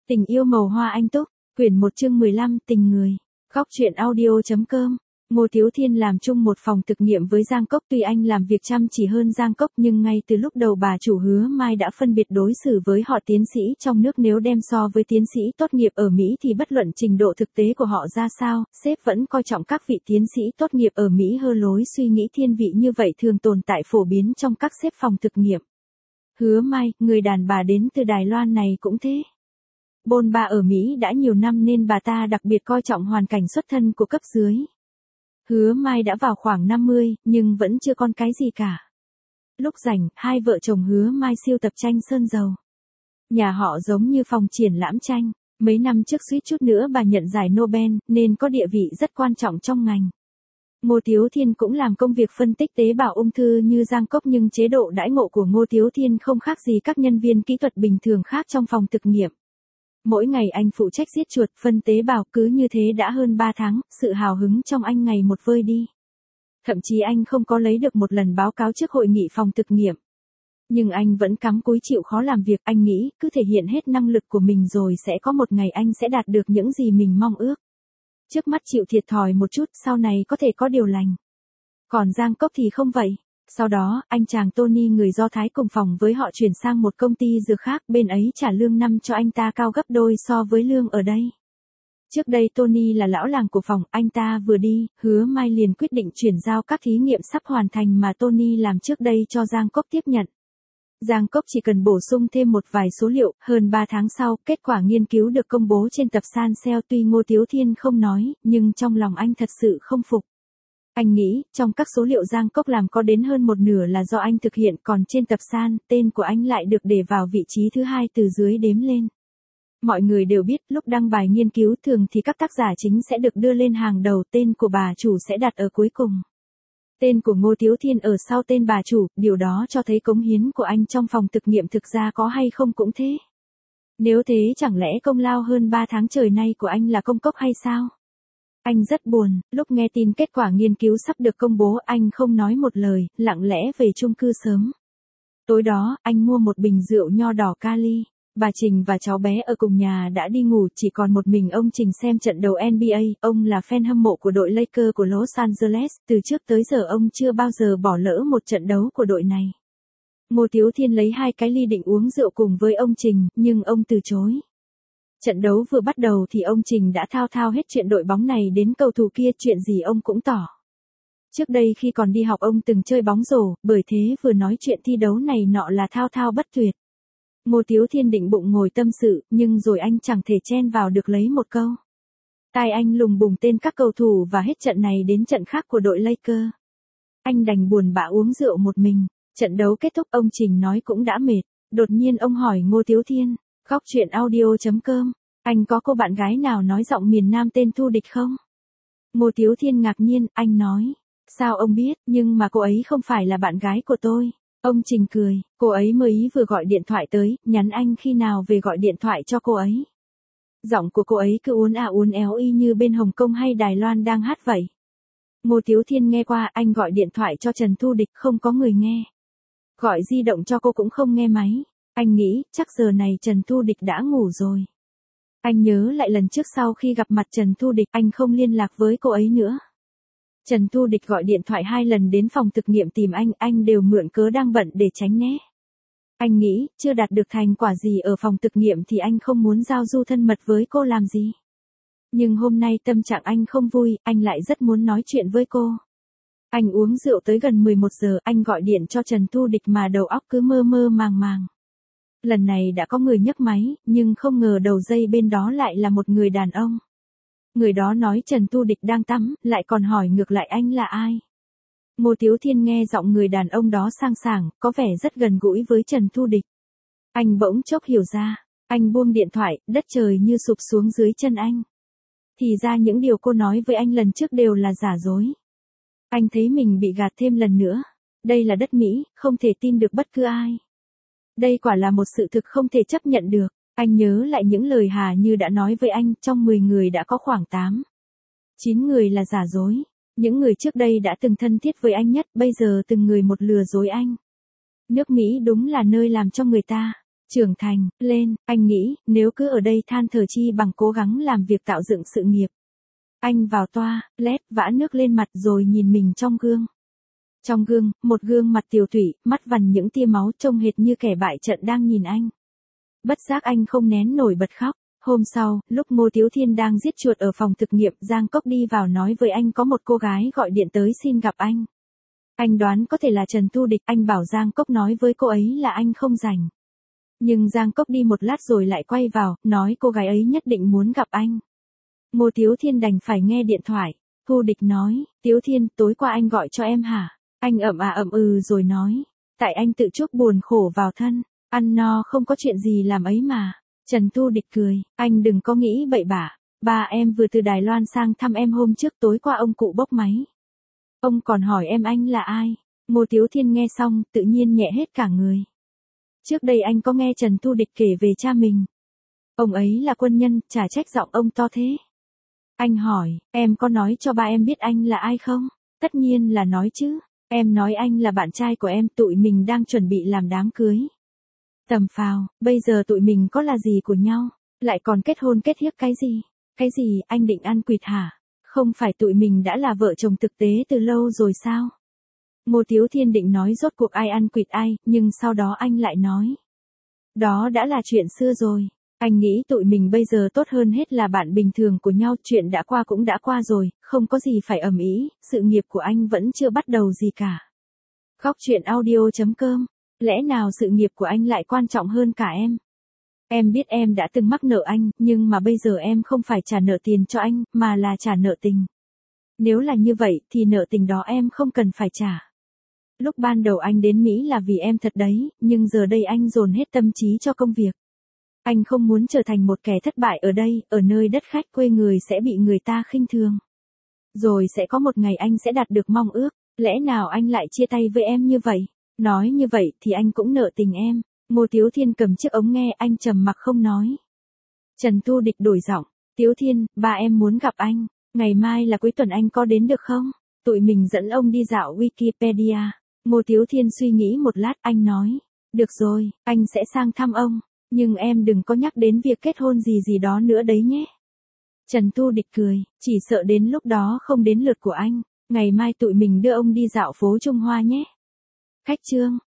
Tình yêu màu hoa anh túc, quyển 1 chương 15 tình người. Góc truyện audio.com. Ngô Tiếu Thiên làm chung một phòng thực nghiệm với Giang Cốc, tuy anh làm việc chăm chỉ hơn Giang Cốc nhưng ngay từ lúc đầu bà chủ Hứa Mai đã phân biệt đối xử với họ tiến sĩ trong nước, nếu đem so với tiến sĩ tốt nghiệp ở Mỹ thì bất luận trình độ thực tế của họ ra sao, sếp vẫn coi trọng các vị tiến sĩ tốt nghiệp ở Mỹ hơn. Lối suy nghĩ thiên vị như vậy thường tồn tại phổ biến trong các sếp phòng thực nghiệm. Hứa Mai, người đàn bà đến từ Đài Loan này cũng thế. Bôn ba ở Mỹ đã nhiều năm nên bà ta đặc biệt coi trọng hoàn cảnh xuất thân của cấp dưới. Hứa Mai đã vào khoảng 50, nhưng vẫn chưa con cái gì cả. Lúc rảnh, hai vợ chồng Hứa Mai siêu tập tranh sơn dầu. Nhà họ giống như phòng triển lãm tranh. Mấy năm trước suýt chút nữa bà nhận giải Nobel, nên có địa vị rất quan trọng trong ngành. Ngô Tiếu Thiên cũng làm công việc phân tích tế bào ung thư như Giang Cốc, nhưng chế độ đãi ngộ của Ngô Tiếu Thiên không khác gì các nhân viên kỹ thuật bình thường khác trong phòng thực nghiệm. Mỗi ngày anh phụ trách giết chuột, phân tế bào, cứ như thế đã hơn 3 tháng, sự hào hứng trong anh ngày một vơi đi. Thậm chí anh không có lấy được một lần báo cáo trước hội nghị phòng thực nghiệm. Nhưng anh vẫn cắm cúi chịu khó làm việc, anh nghĩ cứ thể hiện hết năng lực của mình rồi sẽ có một ngày anh sẽ đạt được những gì mình mong ước. Trước mắt chịu thiệt thòi một chút, sau này có thể có điều lành. Còn Giang Cốc thì không vậy. Sau đó, anh chàng Tony người Do Thái cùng phòng với họ chuyển sang một công ty dược khác, bên ấy trả lương năm cho anh ta cao gấp đôi so với lương ở đây. Trước đây Tony là lão làng của phòng, anh ta vừa đi, Hứa Mai liền quyết định chuyển giao các thí nghiệm sắp hoàn thành mà Tony làm trước đây cho Giang Cốc tiếp nhận. Giang Cốc chỉ cần bổ sung thêm một vài số liệu, hơn 3 tháng sau, kết quả nghiên cứu được công bố trên tập Cell. Tuy Ngô Tiếu Thiên không nói, nhưng trong lòng anh thật sự không phục. Anh nghĩ, trong các số liệu Giang Cốc làm có đến hơn một nửa là do anh thực hiện, còn trên tập tên của anh lại được để vào vị trí thứ 2 từ dưới đếm lên. Mọi người đều biết, lúc đăng bài nghiên cứu thường thì các tác giả chính sẽ được đưa lên hàng đầu, tên của bà chủ sẽ đặt ở cuối cùng. Tên của Ngô Tiếu Thiên ở sau tên bà chủ, điều đó cho thấy cống hiến của anh trong phòng thực nghiệm thực ra có hay không cũng thế. Nếu thế chẳng lẽ công lao hơn 3 tháng trời nay của anh là công cốc hay sao? Anh rất buồn, lúc nghe tin kết quả nghiên cứu sắp được công bố anh không nói một lời, lặng lẽ về chung cư sớm. Tối đó, anh mua một bình rượu nho đỏ kali. Bà Trình và cháu bé ở cùng nhà đã đi ngủ, chỉ còn một mình ông Trình xem trận đấu NBA, ông là fan hâm mộ của đội Lakers của Los Angeles, từ trước tới giờ ông chưa bao giờ bỏ lỡ một trận đấu của đội này. Ngô Tiếu Thiên lấy 2 cái ly định uống rượu cùng với ông Trình, nhưng ông từ chối. Trận đấu vừa bắt đầu thì ông Trình đã thao hết chuyện đội bóng này đến cầu thủ kia, chuyện gì ông cũng tỏ. Trước đây khi còn đi học ông từng chơi bóng rổ, bởi thế vừa nói chuyện thi đấu này nọ là thao bất tuyệt. Ngô Tiếu Thiên định bụng ngồi tâm sự, nhưng rồi anh chẳng thể chen vào được lấy một câu. Tai anh lùng bùng tên các cầu thủ và hết trận này đến trận khác của đội Lakers. Anh đành buồn bã uống rượu một mình. Trận đấu kết thúc ông Trình nói cũng đã mệt. Đột nhiên ông hỏi Ngô Tiếu Thiên, góc truyện audio.com, anh có cô bạn gái nào nói giọng miền Nam tên Thu Địch không? Ngô Tiếu Thiên ngạc nhiên, anh nói, sao ông biết, nhưng mà cô ấy không phải là bạn gái của tôi. Ông Trình cười, cô ấy mới vừa gọi điện thoại tới, nhắn anh khi nào về gọi điện thoại cho cô ấy. Giọng của cô ấy cứ uốn éo y như bên Hồng Kông hay Đài Loan đang hát vậy. Ngô Tiếu Thiên nghe qua, anh gọi điện thoại cho Trần Thu Địch không có người nghe. Gọi di động cho cô cũng không nghe máy. Anh nghĩ, chắc giờ này Trần Thu Địch đã ngủ rồi. Anh nhớ lại lần trước sau khi gặp mặt Trần Thu Địch, anh không liên lạc với cô ấy nữa. Trần Thu Địch gọi điện thoại 2 lần đến phòng thực nghiệm tìm anh đều mượn cớ đang bận để tránh né. Anh nghĩ, chưa đạt được thành quả gì ở phòng thực nghiệm thì anh không muốn giao du thân mật với cô làm gì. Nhưng hôm nay tâm trạng anh không vui, anh lại rất muốn nói chuyện với cô. Anh uống rượu tới gần 11 giờ, anh gọi điện cho Trần Thu Địch mà đầu óc cứ mơ màng. Lần này đã có người nhấc máy, nhưng không ngờ đầu dây bên đó lại là một người đàn ông. Người đó nói Trần Thu Địch đang tắm, lại còn hỏi ngược lại anh là ai. Ngô Tiếu Thiên nghe giọng người đàn ông đó sang sảng, có vẻ rất gần gũi với Trần Thu Địch. Anh bỗng chốc hiểu ra, anh buông điện thoại, đất trời như sụp xuống dưới chân anh. Thì ra những điều cô nói với anh lần trước đều là giả dối. Anh thấy mình bị gạt thêm lần nữa. Đây là đất Mỹ, không thể tin được bất cứ ai. Đây quả là một sự thực không thể chấp nhận được. Anh nhớ lại những lời Hà Như đã nói với anh, trong 10 người đã có khoảng 9 người là giả dối. Những người trước đây đã từng thân thiết với anh nhất, bây giờ từng người một lừa dối anh. Nước Mỹ đúng là nơi làm cho người ta trưởng thành, lên, anh nghĩ, nếu cứ ở đây than thở chi bằng cố gắng làm việc tạo dựng sự nghiệp. Anh vào toilet, vã nước lên mặt rồi nhìn mình trong gương. Trong gương, một gương mặt tiều tụy, mắt vằn những tia máu trông hệt như kẻ bại trận đang nhìn anh. Bất giác anh không nén nổi bật khóc. Hôm sau, lúc Ngô Tiếu Thiên đang giết chuột ở phòng thực nghiệm, Giang Cốc đi vào nói với anh có một cô gái gọi điện tới xin gặp anh. Anh đoán có thể là Trần Thu Địch, anh bảo Giang Cốc nói với cô ấy là anh không rảnh. Nhưng Giang Cốc đi một lát rồi lại quay vào, nói cô gái ấy nhất định muốn gặp anh. Ngô Tiếu Thiên đành phải nghe điện thoại. Thu Địch nói, Tiếu Thiên, tối qua anh gọi cho em hả? Anh ậm ừ rồi nói, tại anh tự chuốc buồn khổ vào thân, ăn no không có chuyện gì làm ấy mà. Trần Thu Địch cười, anh đừng có nghĩ bậy bạ, ba em vừa từ Đài Loan sang thăm em hôm trước, tối qua ông cụ bốc máy. Ông còn hỏi em anh là ai. Ngô Tiếu Thiên nghe xong, tự nhiên nhẹ hết cả người. Trước đây anh có nghe Trần Thu Địch kể về cha mình. Ông ấy là quân nhân, chả trách giọng ông to thế. Anh hỏi, em có nói cho ba em biết anh là ai không? Tất nhiên là nói chứ. Em nói anh là bạn trai của em, tụi mình đang chuẩn bị làm đám cưới. Tầm phào, bây giờ tụi mình có là gì của nhau, lại còn kết hôn kết hiếc cái gì? Cái gì, anh định ăn quỵt hả? Không phải tụi mình đã là vợ chồng thực tế từ lâu rồi sao? Ngô Tiếu Thiên định nói rốt cuộc ai ăn quỵt ai, nhưng sau đó anh lại nói. Đó đã là chuyện xưa rồi. Anh nghĩ tụi mình bây giờ tốt hơn hết là bạn bình thường của nhau, chuyện đã qua cũng đã qua rồi, không có gì phải ầm ĩ, sự nghiệp của anh vẫn chưa bắt đầu gì cả. Khóc chuyện audio.com. Lẽ nào sự nghiệp của anh lại quan trọng hơn cả em? Em biết em đã từng mắc nợ anh, nhưng mà bây giờ em không phải trả nợ tiền cho anh, mà là trả nợ tình. Nếu là như vậy, thì nợ tình đó em không cần phải trả. Lúc ban đầu anh đến Mỹ là vì em thật đấy, nhưng giờ đây anh dồn hết tâm trí cho công việc. Anh không muốn trở thành một kẻ thất bại ở đây, ở nơi đất khách quê người sẽ bị người ta khinh thường. Rồi sẽ có một ngày anh sẽ đạt được mong ước, lẽ nào anh lại chia tay với em như vậy? Nói như vậy thì anh cũng nợ tình em. Ngô Tiếu Thiên cầm chiếc ống nghe, anh trầm mặc không nói. Trần Thu Địch đổi giọng, Tiếu Thiên, ba em muốn gặp anh, ngày mai là cuối tuần anh có đến được không? Tụi mình dẫn ông đi dạo Wikipedia. Ngô Tiếu Thiên suy nghĩ một lát, anh nói, được rồi, anh sẽ sang thăm ông, nhưng em đừng có nhắc đến việc kết hôn gì gì đó nữa đấy nhé. Trần Thu Địch cười, chỉ sợ đến lúc đó không đến lượt của anh, ngày mai tụi mình đưa ông đi dạo phố Trung Hoa nhé. Khách trương.